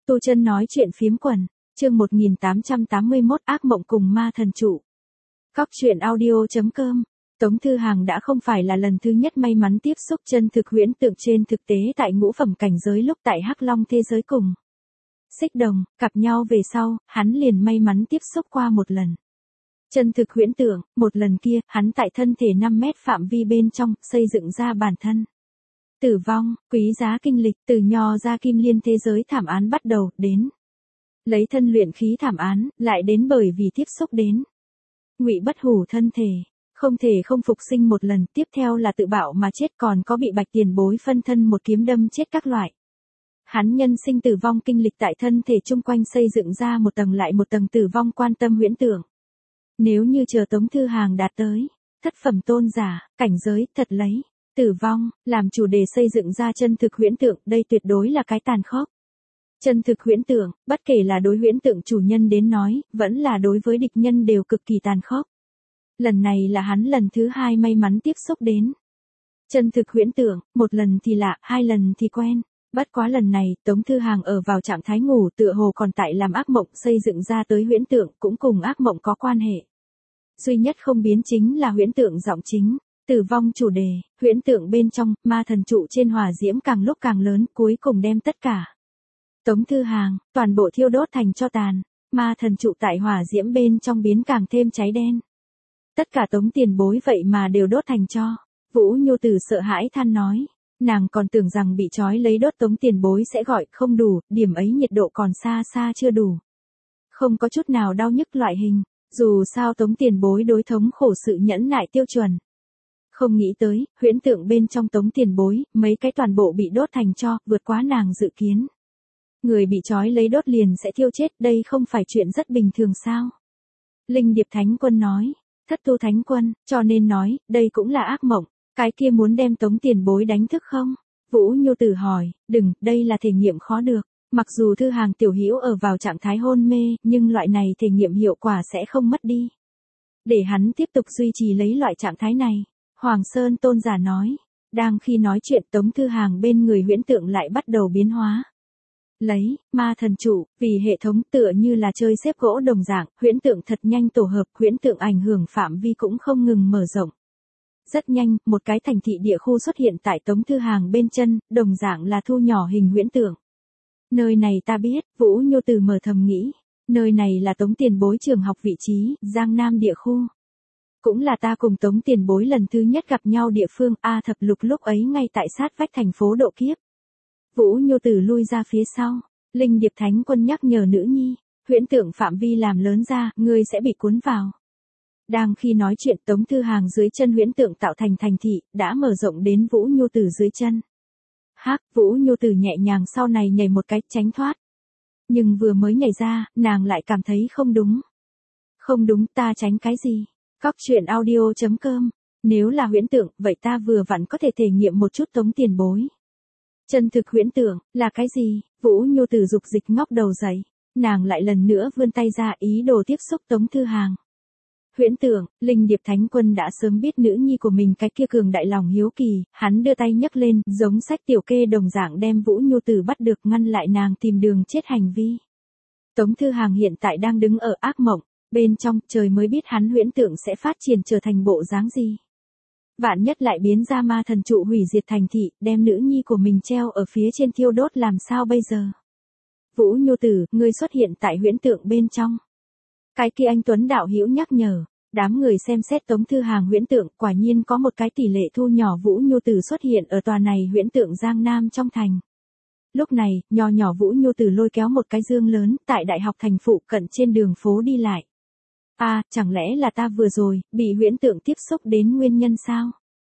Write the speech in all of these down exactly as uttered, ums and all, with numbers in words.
Tu Chân nói chuyện phiếm quần, chương một nghìn tám trăm tám mươi mốt ác mộng cùng ma thần trụ. Cóc truyện audio chấm com. Tống Thư Hàng đã không phải là lần thứ nhất may mắn tiếp xúc chân thực huyễn tượng trên thực tế tại ngũ phẩm cảnh giới lúc tại Hắc Long thế giới cùng Xích Đồng, gặp nhau về sau, hắn liền may mắn tiếp xúc qua một lần. Chân thực huyễn tượng, một lần kia, hắn tại thân thể năm mét phạm vi bên trong, xây dựng ra bản thân. Tử vong, quý giá kinh lịch, từ Nho ra Kim Liên thế giới thảm án bắt đầu, đến lấy thân luyện khí thảm án, lại đến bởi vì tiếp xúc đến Ngụy bất hủ thân thể, không thể không phục sinh một lần, tiếp theo là tự bạo mà chết, còn có bị Bạch Tiền Bối phân thân một kiếm đâm chết các loại. Hắn nhân sinh tử vong kinh lịch tại thân thể chung quanh xây dựng ra một tầng lại một tầng tử vong quan tâm huyễn tượng. Nếu như chờ Tống Thư Hàng đạt tới thất phẩm tôn giả, cảnh giới thật lấy tử vong làm chủ đề xây dựng ra chân thực huyễn tượng, đây tuyệt đối là cái tàn khốc. Chân thực huyễn tượng, bất kể là đối huyễn tượng chủ nhân đến nói, vẫn là đối với địch nhân đều cực kỳ tàn khốc. Lần này là hắn lần thứ hai may mắn tiếp xúc đến chân thực huyễn tượng, một lần thì lạ, hai lần thì quen. Bất quá lần này, Tống Thư Hàng ở vào trạng thái ngủ, tựa hồ còn tại làm ác mộng, xây dựng ra tới huyễn tượng cũng cùng ác mộng có quan hệ. Duy nhất không biến chính là huyễn tượng giọng chính, tử vong chủ đề, huyễn tượng bên trong, ma thần trụ trên hỏa diễm càng lúc càng lớn, cuối cùng đem tất cả Tống Thư Hàng, toàn bộ thiêu đốt thành tro tàn, ma thần trụ tại hỏa diễm bên trong biến càng thêm cháy đen. Tất cả Tống Tiền Bối vậy mà đều đốt thành tro. Vũ Nhu Tử sợ hãi than nói, nàng còn tưởng rằng bị trói lấy đốt Tống Tiền Bối sẽ gọi không đủ, điểm ấy nhiệt độ còn xa xa chưa đủ. Không có chút nào đau nhức loại hình, dù sao Tống Tiền Bối đối thống khổ sự nhẫn nại tiêu chuẩn. Không nghĩ tới, huyễn tượng bên trong Tống Tiền Bối, mấy cái toàn bộ bị đốt thành tro, vượt quá nàng dự kiến. Người bị trói lấy đốt liền sẽ thiêu chết, đây không phải chuyện rất bình thường sao? Linh Điệp Thánh Quân nói, Thất Tu Thánh Quân, cho nên nói, đây cũng là ác mộng, cái kia muốn đem Tống Tiền Bối đánh thức không? Vũ Nhu Tử hỏi, đừng, đây là thể nghiệm khó được. Mặc dù Thư Hàng tiểu hữu ở vào trạng thái hôn mê, nhưng loại này thể nghiệm hiệu quả sẽ không mất đi. Để hắn tiếp tục duy trì lấy loại trạng thái này, Hoàng Sơn Tôn giả nói. Đang khi nói chuyện, Tống Thư Hàng bên người huyễn tượng lại bắt đầu biến hóa. Lấy ma thần trụ, vì hệ thống tựa như là chơi xếp gỗ đồng dạng, huyễn tượng thật nhanh tổ hợp, huyễn tượng ảnh hưởng phạm vi cũng không ngừng mở rộng. Rất nhanh, một cái thành thị địa khu xuất hiện tại Tống Thư Hàng bên chân, đồng dạng là thu nhỏ hình huyễn tượng. Nơi này ta biết, Vũ Nhu Tử mở thầm nghĩ, nơi này là Tống Tiền Bối trường học vị trí, Giang Nam địa khu. Cũng là ta cùng Tống Tiền Bối lần thứ nhất gặp nhau địa phương, A Thập Lục lúc ấy ngay tại sát vách thành phố Độ Kiếp. Vũ Nhu Tử lui ra phía sau, Linh Điệp Thánh Quân nhắc nhở nữ nhi, huyễn tượng phạm vi làm lớn ra, ngươi sẽ bị cuốn vào. Đang khi nói chuyện, Tống Thư Hàng dưới chân huyễn tượng tạo thành thành thị, đã mở rộng đến Vũ Nhu Tử dưới chân. Hắc, Vũ Nhu Tử nhẹ nhàng sau này nhảy một cái, tránh thoát. Nhưng vừa mới nhảy ra, nàng lại cảm thấy không đúng. Không đúng, ta tránh cái gì? Cóc truyện audio chấm com. Nếu là huyễn tượng, vậy ta vừa vặn có thể thể nghiệm một chút Tống Tiền Bối. Chân thực huyễn tượng, là cái gì? Vũ Nhu Tử dục dịch ngóc đầu dậy. Nàng lại lần nữa vươn tay ra ý đồ tiếp xúc Tống Thư Hàng. Huyễn tượng, Linh Điệp Thánh Quân đã sớm biết nữ nhi của mình cái kia cường đại lòng hiếu kỳ, hắn đưa tay nhấc lên, giống sách tiểu kê đồng dạng đem Vũ Nhu Tử bắt được, ngăn lại nàng tìm đường chết hành vi. Tống Thư Hàng hiện tại đang đứng ở ác mộng, bên trong, trời mới biết hắn huyễn tượng sẽ phát triển trở thành bộ dáng gì. Vạn nhất lại biến ra ma thần trụ hủy diệt thành thị, đem nữ nhi của mình treo ở phía trên thiêu đốt làm sao bây giờ? Vũ Nhu Tử, ngươi xuất hiện tại huyễn tượng bên trong. Cái kia anh Tuấn đạo hữu nhắc nhở, đám người xem xét Tống Thư Hàng huyễn tượng, quả nhiên có một cái tỷ lệ thu nhỏ Vũ Nhu Tử xuất hiện ở tòa này huyễn tượng Giang Nam trong thành. Lúc này, nho nhỏ Vũ Nhu Tử lôi kéo một cái dương lớn, tại đại học thành phụ cận trên đường phố đi lại. À, chẳng lẽ là ta vừa rồi, bị huyễn tượng tiếp xúc đến nguyên nhân sao?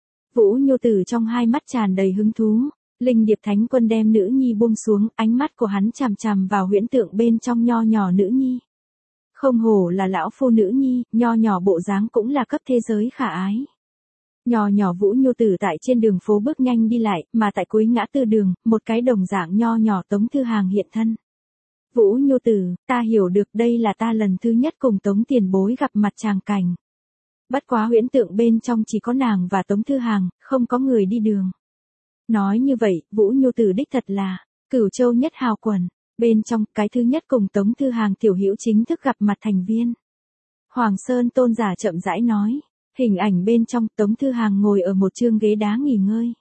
Vũ Nhu Tử trong hai mắt tràn đầy hứng thú. Linh Điệp Thánh Quân đem nữ nhi buông xuống, ánh mắt của hắn chằm chằm vào huyễn tượng bên trong nho nhỏ nữ nhi. Không hổ là lão phu nữ nhi, nho nhỏ bộ dáng cũng là cấp thế giới khả ái. Nho nhỏ Vũ Nhu Tử tại trên đường phố bước nhanh đi lại, mà tại cuối ngã tư đường, một cái đồng dạng nho nhỏ Tống Thư Hàng hiện thân. Vũ Nhu Tử, ta hiểu được đây là ta lần thứ nhất cùng Tống Tiền Bối gặp mặt tràng cảnh. Bất quá huyễn tượng bên trong chỉ có nàng và Tống Thư Hàng, không có người đi đường. Nói như vậy, Vũ Nhu Tử đích thật là Cửu Châu nhất hào quần. Bên trong, cái thứ nhất cùng Tống Thư Hàng tiểu hữu chính thức gặp mặt thành viên. Hoàng Sơn Tôn giả chậm rãi nói, hình ảnh bên trong Tống Thư Hàng ngồi ở một chương ghế đá nghỉ ngơi.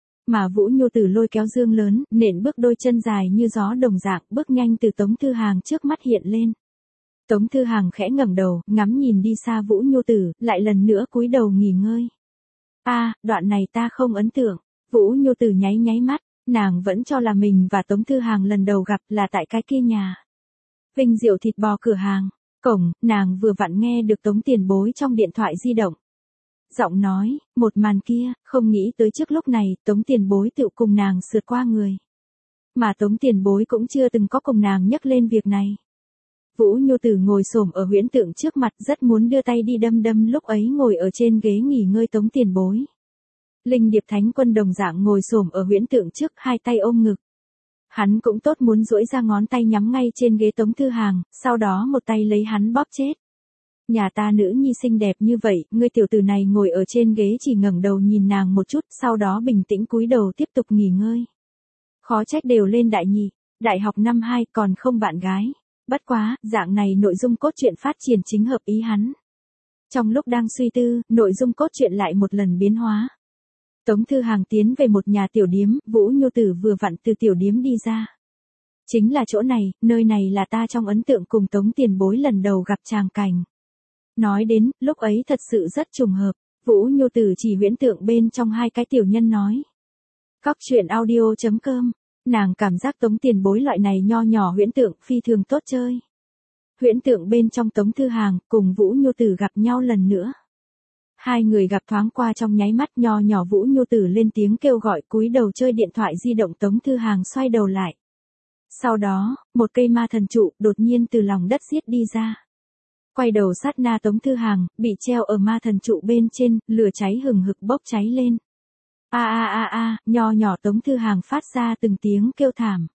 Mà Vũ Nhu Tử lôi kéo dương lớn, nện bước đôi chân dài như gió đồng dạng, bước nhanh từ Tống Thư Hàng trước mắt hiện lên. Tống Thư Hàng khẽ ngẩng đầu, ngắm nhìn đi xa Vũ Nhu Tử, lại lần nữa cúi đầu nghỉ ngơi. A, à, đoạn này ta không ấn tượng. Vũ Nhu Tử nháy nháy mắt, nàng vẫn cho là mình và Tống Thư Hàng lần đầu gặp là tại cái kia nhà Vinh Diệu thịt bò cửa hàng. Cổng, nàng vừa vặn nghe được Tống Tiền Bối trong điện thoại di động. Giọng nói, một màn kia, không nghĩ tới trước lúc này, Tống Tiền Bối tự cùng nàng sượt qua người. Mà Tống Tiền Bối cũng chưa từng có cùng nàng nhắc lên việc này. Vũ Nhu Tử ngồi xổm ở huyễn tượng trước mặt rất muốn đưa tay đi đâm đâm lúc ấy ngồi ở trên ghế nghỉ ngơi Tống Tiền Bối. Linh Điệp Thánh Quân đồng dạng ngồi xổm ở huyễn tượng trước hai tay ôm ngực. Hắn cũng tốt muốn duỗi ra ngón tay nhắm ngay trên ghế Tống Thư Hàng, sau đó một tay lấy hắn bóp chết. Nhà ta nữ nhi xinh đẹp như vậy, ngươi tiểu tử này ngồi ở trên ghế chỉ ngẩng đầu nhìn nàng một chút, sau đó bình tĩnh cúi đầu tiếp tục nghỉ ngơi. Khó trách đều lên đại nhị, đại học năm hai còn không bạn gái. Bất quá, dạng này nội dung cốt truyện phát triển chính hợp ý hắn. Trong lúc đang suy tư, nội dung cốt truyện lại một lần biến hóa. Tống Thư Hàng tiến về một nhà tiểu điếm, Vũ Nhu Tử vừa vặn từ tiểu điếm đi ra. Chính là chỗ này, nơi này là ta trong ấn tượng cùng Tống Tiền Bối lần đầu gặp tràng cảnh. Nói đến, lúc ấy thật sự rất trùng hợp, Vũ Nhu Tử chỉ huyễn tượng bên trong hai cái tiểu nhân nói. Cóc truyện audio chấm com, nàng cảm giác Tống Tiền Bối loại này nho nhỏ huyễn tượng phi thường tốt chơi. Huyễn tượng bên trong Tống Thư Hàng cùng Vũ Nhu Tử gặp nhau lần nữa. Hai người gặp thoáng qua trong nháy mắt, nho nhỏ Vũ Nhu Tử lên tiếng kêu gọi, cúi đầu chơi điện thoại di động. Tống Thư Hàng xoay đầu lại. Sau đó, một cây ma thần trụ đột nhiên từ lòng đất giết đi ra. Quay đầu sát na Tống Thư Hàng, bị treo ở ma thần trụ bên trên, lửa cháy hừng hực bốc cháy lên. A a a a, nho nhỏ Tống Thư Hàng phát ra từng tiếng kêu thảm.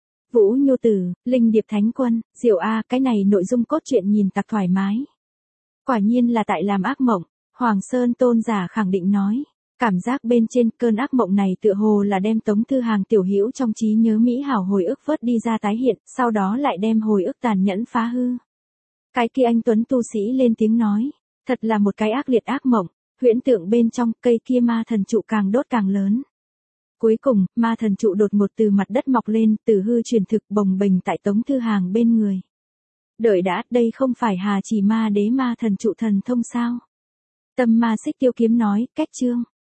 Vũ Nhu Tử, Linh Điệp Thánh Quân, Diệu A, cái này nội dung cốt truyện nhìn tặc thoải mái. Quả nhiên là tại làm ác mộng, Hoàng Sơn Tôn giả khẳng định nói. Cảm giác bên trên cơn ác mộng này tựa hồ là đem Tống Thư Hàng tiểu hữu trong trí nhớ mỹ hảo hồi ức vớt đi ra tái hiện, sau đó lại đem hồi ức tàn nhẫn phá hư. Cái kia anh tuấn tu sĩ lên tiếng nói, thật là một cái ác liệt ác mộng, huyễn tượng bên trong cây kia ma thần trụ càng đốt càng lớn. Cuối cùng, ma thần trụ đột ngột từ mặt đất mọc lên, từ hư truyền thực bồng bềnh tại Tống Thư Hàng bên người. Đợi đã, đây không phải Hà Chỉ Ma Đế ma thần trụ thần thông sao? Tâm Ma Xích Tiêu Kiếm nói, cách chương.